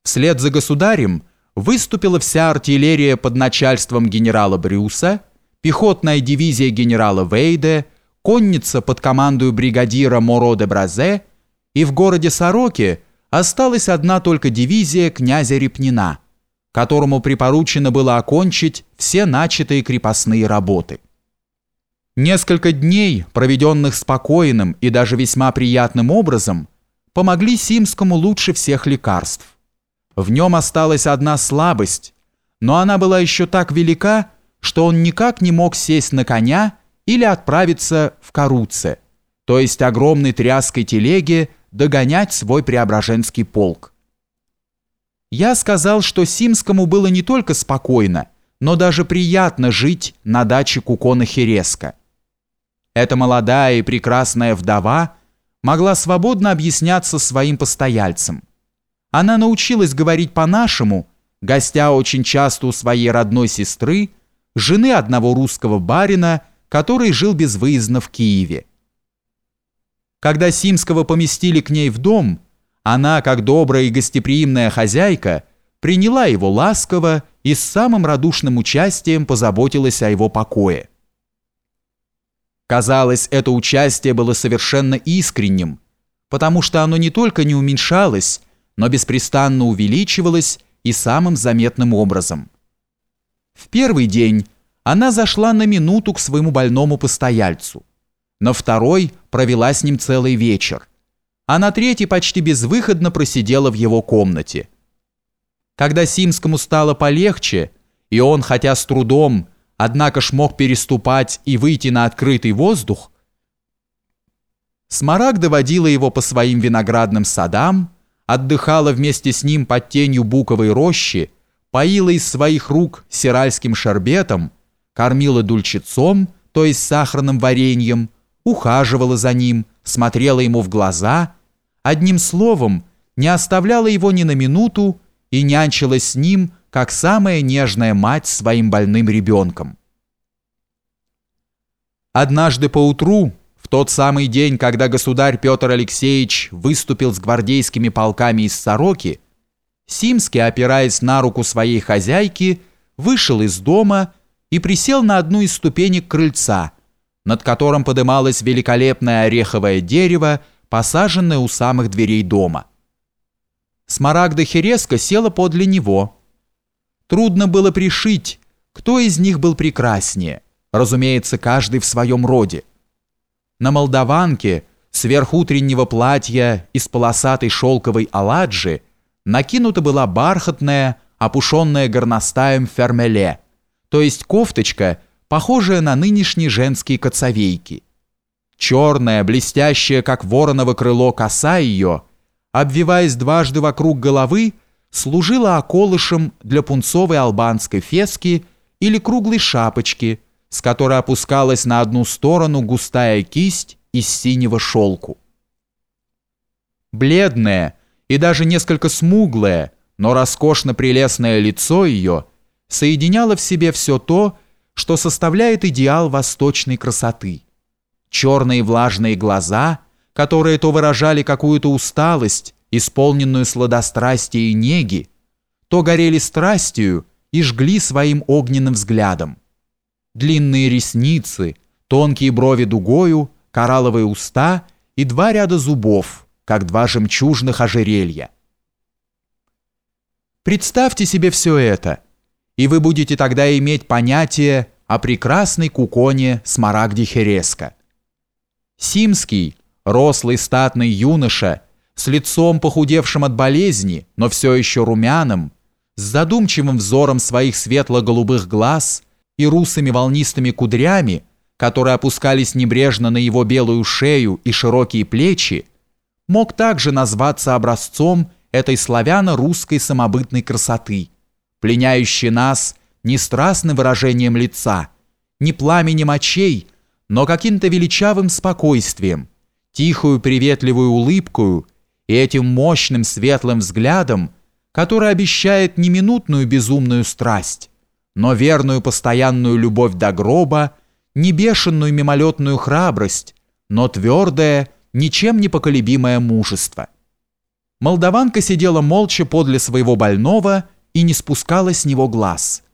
Вслед за государем выступила вся артиллерия под начальством генерала Брюса, пехотная дивизия генерала Вейде, конница под командою бригадира Моро де Бразе, и в городе Сороке осталась одна только дивизия князя Репнина, которому припоручено было окончить все начатые крепостные работы. Несколько дней, проведенных спокойным и даже весьма приятным образом, помогли Симскому лучше всех лекарств. В нем осталась одна слабость, но она была еще так велика, что он никак не мог сесть на коня или отправиться в Каруце, то есть огромной тряской телеге, догонять свой Преображенский полк. Я сказал, что Симскому было не только спокойно, но даже приятно жить на даче Кукона Хереска. Эта молодая и прекрасная вдова могла свободно объясняться своим постояльцам. Она научилась говорить по-нашему, гостя очень часто у своей родной сестры, жены одного русского барина, который жил безвыездно в Киеве. Когда Симского поместили к ней в дом, она, как добрая и гостеприимная хозяйка, приняла его ласково и с самым радушным участием позаботилась о его покое. Казалось, это участие было совершенно искренним, потому что оно не только не уменьшалось, но беспрестанно увеличивалось и самым заметным образом. В первый день она зашла на минуту к своему больному постояльцу, на второй провела с ним целый вечер, а на третий почти безвыходно просидела в его комнате. Когда Симскому стало полегче, и он, хотя с трудом, однако ж мог переступать и выйти на открытый воздух, Смарагда водила его по своим виноградным садам, отдыхала вместе с ним под тенью буковой рощи, поила из своих рук сиральским шербетом, кормила дульчицом, то есть сахарным вареньем, ухаживала за ним, смотрела ему в глаза, одним словом, не оставляла его ни на минуту и нянчилась с ним, как самая нежная мать своим больным ребенком. Однажды поутру, в тот самый день, когда государь Петр Алексеевич выступил с гвардейскими полками из Сороки, Симский, опираясь на руку своей хозяйки, вышел из дома и присел на одну из ступенек крыльца, над которым подымалось великолепное ореховое дерево, посаженное у самых дверей дома. Смарагда Хереска села подле него. Трудно было пришить, кто из них был прекраснее, разумеется, каждый в своем роде. На молдаванке, сверх утреннего платья из полосатой шелковой оладжи, накинута была бархатная, опушенная горностаем фермеле, то есть кофточка, похожая на нынешние женские коцовейки. Черная, блестящая, как вороново крыло, коса ее, обвиваясь дважды вокруг головы, служила околышем для пунцовой албанской фески или круглой шапочки, с которой опускалась на одну сторону густая кисть из синего шелку. Бледное и даже несколько смуглое, но роскошно прелестное лицо ее соединяло в себе все то, что составляет идеал восточной красоты. Черные влажные глаза, которые то выражали какую-то усталость, исполненную сладострастия и неги, то горели страстью и жгли своим огненным взглядом. Длинные ресницы, тонкие брови дугою, коралловые уста и два ряда зубов, как два жемчужных ожерелья. Представьте себе все это, и вы будете тогда иметь понятие о прекрасной Куконе Смарагде Хереска. Симский, рослый статный юноша, с лицом похудевшим от болезни, но все еще румяным, с задумчивым взором своих светло-голубых глаз и русыми волнистыми кудрями, которые опускались небрежно на его белую шею и широкие плечи, мог также назваться образцом этой славяно-русской самобытной красоты, пленяющей нас не страстным выражением лица, не пламенем очей, но каким-то величавым спокойствием, тихую приветливую улыбкою и этим мощным светлым взглядом, который обещает не минутную безумную страсть, но верную постоянную любовь до гроба, не бешеную мимолетную храбрость, но твердое, ничем не поколебимое мужество. Молдаванка сидела молча подле своего больного и не спускала с него глаз,